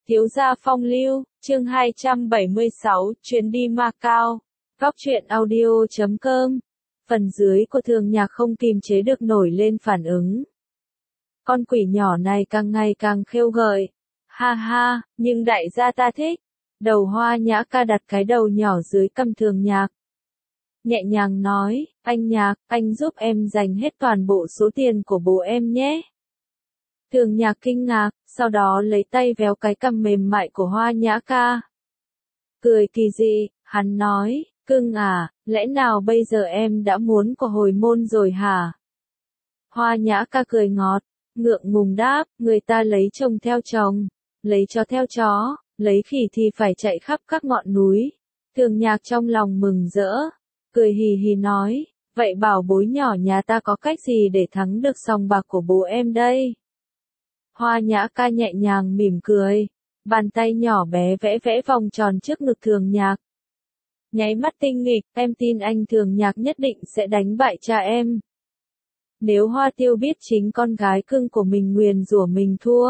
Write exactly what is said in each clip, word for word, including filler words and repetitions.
Thiếu gia phong lưu, chương hai trăm bảy mươi sáu, chuyến đi Macau. Góc truyện audio chấm com. Phần dưới của Thường Nhạc không kìm chế được nổi lên phản ứng. Con quỷ nhỏ này càng ngày càng khêu gợi. Ha ha, nhưng đại gia ta thích. Đầu Hoa Nhã Ca đặt cái đầu nhỏ dưới cằm Thường Nhạc. Nhẹ nhàng nói, anh Nhạc, anh giúp em dành hết toàn bộ số tiền của bố em nhé. Thường Nhạc kinh ngạc, sau đó lấy tay véo cái cằm mềm mại của Hoa Nhã Ca. Cười kỳ dị, hắn nói, cưng à, lẽ nào bây giờ em đã muốn của hồi môn rồi hả? Hoa Nhã Ca cười ngọt, ngượng ngùng đáp, người ta lấy chồng theo chồng, lấy chó theo chó, lấy khỉ thì phải chạy khắp các ngọn núi. Thường Nhạc trong lòng mừng rỡ, cười hì hì nói, vậy bảo bối nhỏ nhà ta có cách gì để thắng được sòng bạc của bố em đây? Hoa Nhã Ca nhẹ nhàng mỉm cười, bàn tay nhỏ bé vẽ vẽ vòng tròn trước ngực Thường Nhạc. Nháy mắt tinh nghịch, em tin anh Thường Nhạc nhất định sẽ đánh bại cha em. Nếu Hoa Tiêu biết chính con gái cưng của mình nguyền rủa mình thua,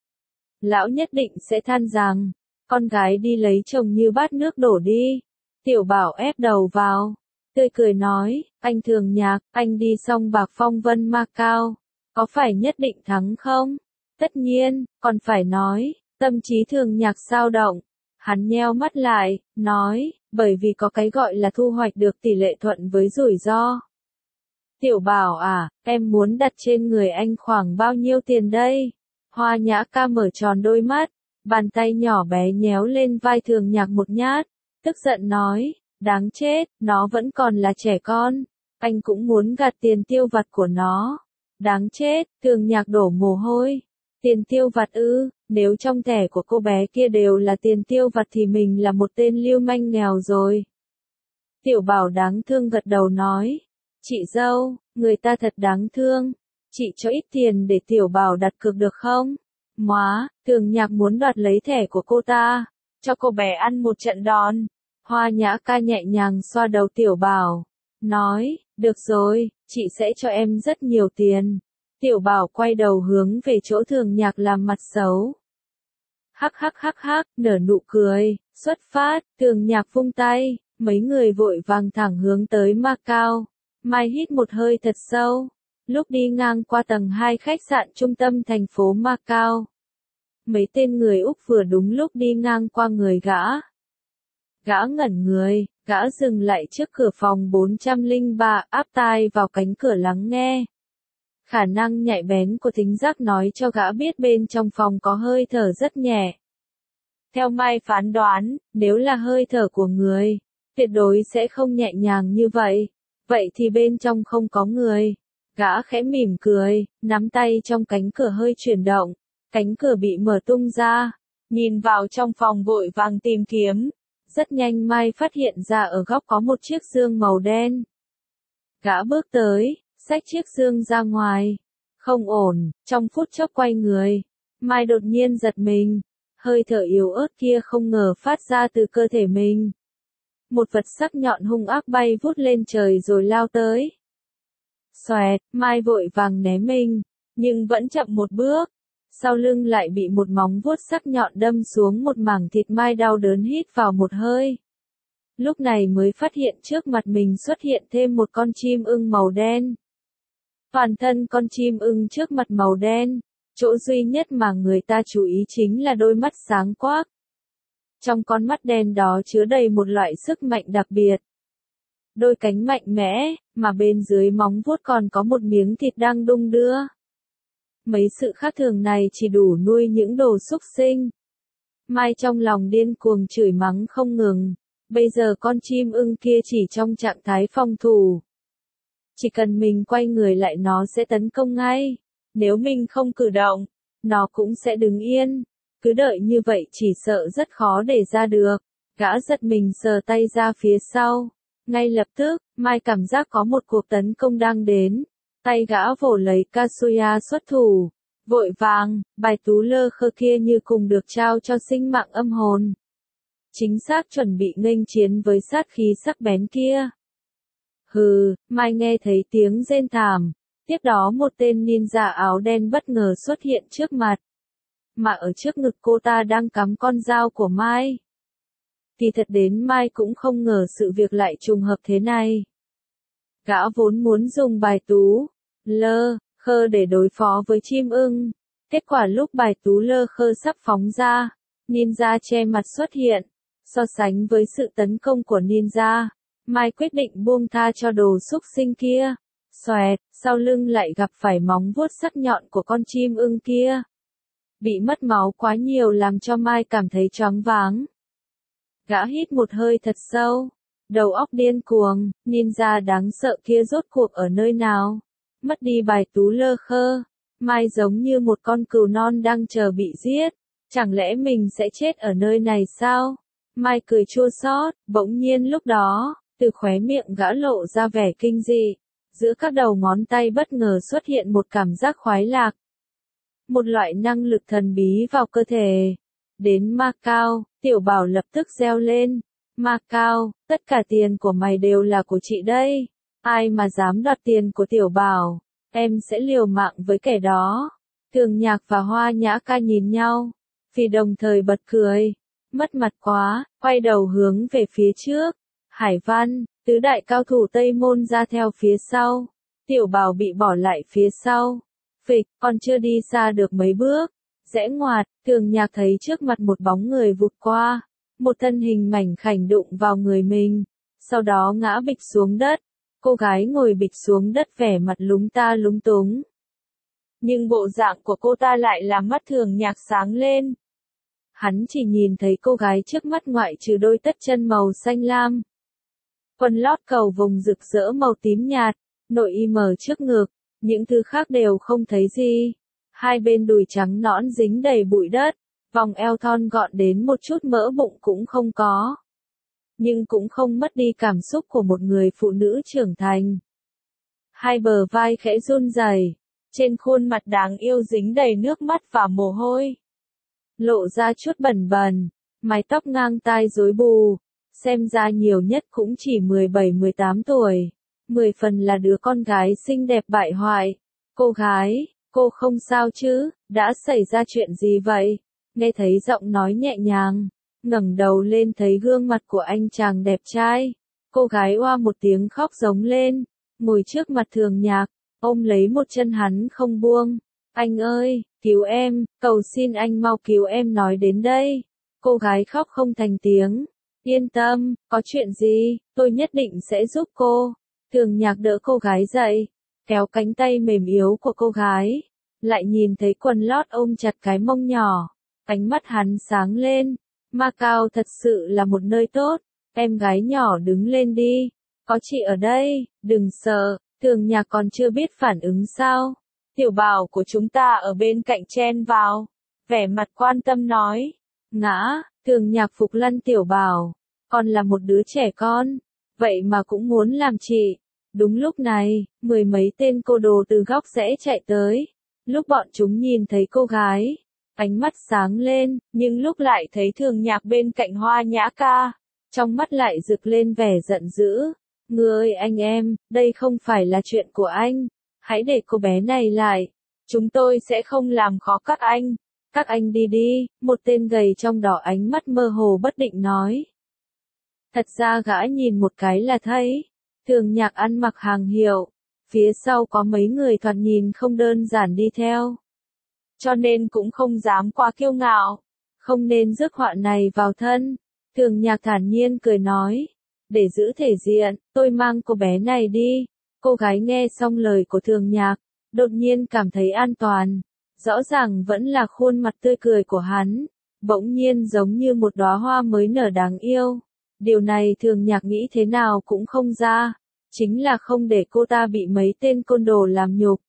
lão nhất định sẽ than rằng, con gái đi lấy chồng như bát nước đổ đi. Tiểu Bảo ép đầu vào, tươi cười nói, anh Thường Nhạc, anh đi song bạc phong vân Macau, có phải nhất định thắng không? Tất nhiên, còn phải nói, tâm trí Thường Nhạc dao động. Hắn nheo mắt lại, nói, bởi vì có cái gọi là thu hoạch được tỷ lệ thuận với rủi ro. Tiểu Bảo à, em muốn đặt trên người anh khoảng bao nhiêu tiền đây? Hoa Nhã Ca mở tròn đôi mắt, bàn tay nhỏ bé nhéo lên vai Thường Nhạc một nhát, tức giận nói, đáng chết, nó vẫn còn là trẻ con, anh cũng muốn gạt tiền tiêu vặt của nó. Đáng chết, Thường Nhạc đổ mồ hôi. Tiền tiêu vặt ư, nếu trong thẻ của cô bé kia đều là tiền tiêu vặt thì mình là một tên lưu manh nghèo rồi. Tiểu Bảo đáng thương gật đầu nói, chị dâu, người ta thật đáng thương, chị cho ít tiền để Tiểu Bảo đặt cược được không? Móa, Thường Nhạc muốn đoạt lấy thẻ của cô ta, cho cô bé ăn một trận đòn. Hoa Nhã Ca nhẹ nhàng xoa đầu Tiểu Bảo, nói, được rồi, chị sẽ cho em rất nhiều tiền. Tiểu Bảo quay đầu hướng về chỗ Thường Nhạc làm mặt xấu. Hắc hắc hắc hắc, nở nụ cười, xuất phát, Thường Nhạc vung tay, mấy người vội vàng thẳng hướng tới Macau. Mai hít một hơi thật sâu, lúc đi ngang qua tầng hai khách sạn trung tâm thành phố Macau. Mấy tên người Úc vừa đúng lúc đi ngang qua người gã. Gã ngẩn người, gã dừng lại trước cửa phòng bốn trăm lẻ ba, áp tai vào cánh cửa lắng nghe. Khả năng nhạy bén của thính giác nói cho gã biết bên trong phòng có hơi thở rất nhẹ. Theo Mai phán đoán, nếu là hơi thở của người, tuyệt đối sẽ không nhẹ nhàng như vậy. Vậy thì bên trong không có người. Gã khẽ mỉm cười, nắm tay trong cánh cửa hơi chuyển động. Cánh cửa bị mở tung ra. Nhìn vào trong phòng vội vàng tìm kiếm. Rất nhanh Mai phát hiện ra ở góc có một chiếc giường màu đen. Gã bước tới, xách chiếc giường ra ngoài. Không ổn, trong phút chốc quay người. Mai đột nhiên giật mình. Hơi thở yếu ớt kia không ngờ phát ra từ cơ thể mình. Một vật sắc nhọn hung ác bay vút lên trời rồi lao tới. Xoẹt, Mai vội vàng né mình, nhưng vẫn chậm một bước. Sau lưng lại bị một móng vuốt sắc nhọn đâm xuống một mảng thịt. Mai đau đớn hít vào một hơi. Lúc này mới phát hiện trước mặt mình xuất hiện thêm một con chim ưng màu đen. Toàn thân con chim ưng trước mặt màu đen, chỗ duy nhất mà người ta chú ý chính là đôi mắt sáng quắc. Trong con mắt đen đó chứa đầy một loại sức mạnh đặc biệt. Đôi cánh mạnh mẽ, mà bên dưới móng vuốt còn có một miếng thịt đang đung đưa. Mấy sự khác thường này chỉ đủ nuôi những đồ súc sinh. Mai trong lòng điên cuồng chửi mắng không ngừng. Bây giờ con chim ưng kia chỉ trong trạng thái phòng thủ. Chỉ cần mình quay người lại nó sẽ tấn công ngay. Nếu mình không cử động, nó cũng sẽ đứng yên. Cứ đợi như vậy chỉ sợ rất khó để ra được. Gã giật mình sờ tay ra phía sau. Ngay lập tức, Mai cảm giác có một cuộc tấn công đang đến. Tay gã vồ lấy Kazuya xuất thủ. Vội vàng, bài tú lơ khơ kia như cùng được trao cho sinh mạng âm hồn. Chính xác chuẩn bị nghênh chiến với sát khí sắc bén kia. Hừ, Mai nghe thấy tiếng rên thảm. Tiếp đó một tên ninja áo đen bất ngờ xuất hiện trước mặt. mà ở trước ngực cô ta đang cắm con dao của Mai. Thì thật đến Mai cũng không ngờ sự việc lại trùng hợp thế này. Gã vốn muốn dùng bài tú, lơ, khơ để đối phó với chim ưng. Kết quả lúc bài tú lơ khơ sắp phóng ra, ninja che mặt xuất hiện. So sánh với sự tấn công của ninja, Mai quyết định buông tha cho đồ xúc sinh kia. Xoẹt, sau lưng lại gặp phải móng vuốt sắc nhọn của con chim ưng kia. Bị mất máu quá nhiều làm cho Mai cảm thấy choáng váng. Gã hít một hơi thật sâu. Đầu óc điên cuồng, ninja đáng sợ kia rốt cuộc ở nơi nào? Mất đi bài tú lơ khơ. Mai giống như một con cừu non đang chờ bị giết. Chẳng lẽ mình sẽ chết ở nơi này sao? Mai cười chua xót, bỗng nhiên lúc đó, từ khóe miệng gã lộ ra vẻ kinh dị. Giữa các đầu ngón tay bất ngờ xuất hiện một cảm giác khoái lạc. Một loại năng lực thần bí vào cơ thể. Đến Macau, Tiểu Bảo lập tức reo lên. Macau, tất cả tiền của mày đều là của chị đây. Ai mà dám đoạt tiền của Tiểu Bảo, em sẽ liều mạng với kẻ đó. Thường Nhạc và Hoa Nhã Ca nhìn nhau, vì đồng thời bật cười. Mất mặt quá, quay đầu hướng về phía trước. Hải Văn, tứ đại cao thủ Tây Môn ra theo phía sau. Tiểu Bảo bị bỏ lại phía sau. Phịch, còn chưa đi xa được mấy bước. Rẽ ngoặt, Thường Nhạc thấy trước mặt một bóng người vụt qua. Một thân hình mảnh khảnh đụng vào người mình. Sau đó ngã bịch xuống đất. Cô gái ngồi bịch xuống đất vẻ mặt lúng ta lúng túng. Nhưng bộ dạng của cô ta lại làm mắt Thường Nhạc sáng lên. Hắn chỉ nhìn thấy cô gái trước mắt ngoại trừ đôi tất chân màu xanh lam. Quần lót cầu vùng rực rỡ màu tím nhạt, nội y mờ trước ngực, những thứ khác đều không thấy gì. Hai bên đùi trắng nõn dính đầy bụi đất, vòng eo thon gọn đến một chút mỡ bụng cũng không có. Nhưng cũng không mất đi cảm xúc của một người phụ nữ trưởng thành. Hai bờ vai khẽ run rẩy, trên khuôn mặt đáng yêu dính đầy nước mắt và mồ hôi. Lộ ra chút bẩn bẩn, mái tóc ngang tai rối bù, xem ra nhiều nhất cũng chỉ mười bảy mười tám tuổi. Mười phần là đứa con gái xinh đẹp bại hoại. Cô gái, cô không sao chứ, đã xảy ra chuyện gì vậy? Nghe thấy giọng nói nhẹ nhàng, ngẩng đầu lên thấy gương mặt của anh chàng đẹp trai. Cô gái oa một tiếng khóc giống lên, ngồi trước mặt Thường Nhạc, ôm lấy một chân hắn không buông. Anh ơi, cứu em, cầu xin anh mau cứu em nói đến đây. Cô gái khóc không thành tiếng. Yên tâm, có chuyện gì, tôi nhất định sẽ giúp cô. Thường Nhạc đỡ cô gái dậy, kéo cánh tay mềm yếu của cô gái. Lại nhìn thấy quần lót ôm chặt cái mông nhỏ. Ánh mắt hắn sáng lên. Macau thật sự là một nơi tốt. Em gái nhỏ đứng lên đi. Có chị ở đây, đừng sợ. Thường Nhạc còn chưa biết phản ứng sao. Tiểu Bảo của chúng ta ở bên cạnh chen vào. Vẻ mặt quan tâm nói. Ngã, Thường Nhạc phục lăn Tiểu Bảo. Còn là một đứa trẻ con. Vậy mà cũng muốn làm chị. Đúng lúc này, mười mấy tên cô đồ từ góc rẽ chạy tới. Lúc bọn chúng nhìn thấy cô gái, ánh mắt sáng lên, nhưng lúc lại thấy Thường Nhạc bên cạnh Hoa Nhã Ca, trong mắt lại rực lên vẻ giận dữ. Ngươi anh em, đây không phải là chuyện của anh. Hãy để cô bé này lại. Chúng tôi sẽ không làm khó các anh. Các anh đi đi, một tên gầy trong đỏ ánh mắt mơ hồ bất định nói. Thật ra gã nhìn một cái là thấy. Thường Nhạc ăn mặc hàng hiệu. Phía sau có mấy người thoạt nhìn không đơn giản đi theo. Cho nên cũng không dám quá kiêu ngạo. Không nên rước họa này vào thân. Thường Nhạc thản nhiên cười nói. Để giữ thể diện, tôi mang cô bé này đi. Cô gái nghe xong lời của Thường Nhạc, đột nhiên cảm thấy an toàn. Rõ ràng vẫn là khuôn mặt tươi cười của hắn. Bỗng nhiên giống như một đóa hoa mới nở đáng yêu. Điều này Thường Nhạc nghĩ thế nào cũng không ra. Chính là không để cô ta bị mấy tên côn đồ làm nhục.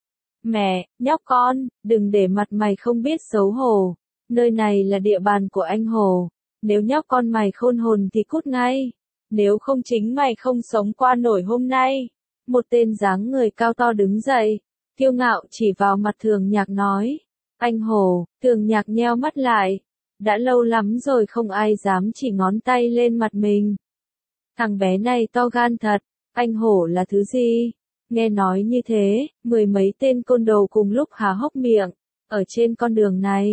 Mẹ, nhóc con, đừng để mặt mày không biết xấu hổ. Nơi này là địa bàn của anh Hồ. Nếu nhóc con mày khôn hồn thì cút ngay. Nếu không chính mày không sống qua nổi hôm nay. Một tên dáng người cao to đứng dậy, kiêu ngạo chỉ vào mặt Thường Nhạc nói. Anh Hồ, Thường Nhạc nheo mắt lại. Đã lâu lắm rồi không ai dám chỉ ngón tay lên mặt mình. Thằng bé này to gan thật, anh Hổ là thứ gì? Nghe nói như thế, mười mấy tên côn đồ cùng lúc há hốc miệng. Ở trên con đường này,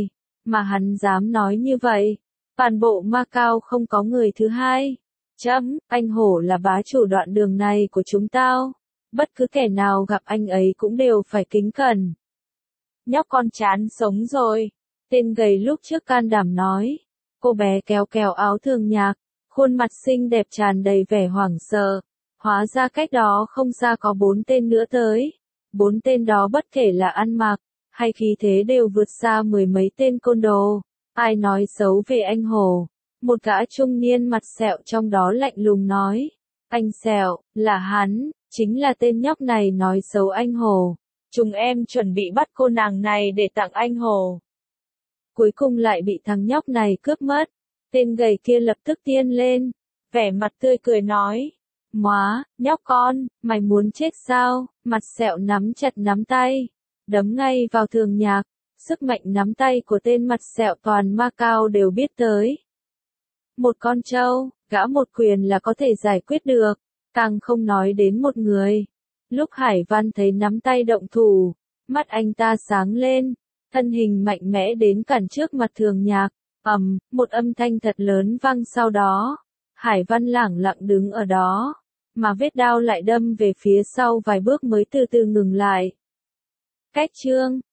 mà hắn dám nói như vậy. Toàn bộ Macau không có người thứ hai. Chấm, anh hổ là bá chủ đoạn đường này của chúng tao. Bất cứ kẻ nào gặp anh ấy cũng đều phải kính cẩn. Nhóc con chán sống rồi. Tên gầy lúc trước can đảm nói. Cô bé kéo kéo áo thường nhạc, khuôn mặt xinh đẹp tràn đầy vẻ hoảng sợ. Hóa ra cách đó không xa có bốn tên nữa tới. Bốn tên đó bất kể là ăn mặc, hay khí thế đều vượt xa mười mấy tên côn đồ. Ai nói xấu về anh hổ? Một gã trung niên mặt sẹo trong đó lạnh lùng nói. Anh sẹo, là hắn, chính là tên nhóc này nói xấu anh hổ. Chúng em chuẩn bị bắt cô nàng này để tặng anh hổ. Cuối cùng lại bị thằng nhóc này cướp mất. Tên gầy kia lập tức tiên lên, vẻ mặt tươi cười nói. Móa, nhóc con, mày muốn chết sao? Mặt sẹo nắm chặt nắm tay, đấm ngay vào thường nhạc. Sức mạnh nắm tay của tên mặt sẹo toàn Macau đều biết tới. Một con trâu, gã một quyền là có thể giải quyết được, càng không nói đến một người. Lúc Hải Văn thấy nắm tay động thủ, mắt anh ta sáng lên, thân hình mạnh mẽ đến cản trước mặt thường nhạc. Ầm, một âm thanh thật lớn vang sau đó. Hải Văn lẳng lặng đứng ở đó, mà vết đao lại đâm về phía sau vài bước mới từ từ ngừng lại. Cách chương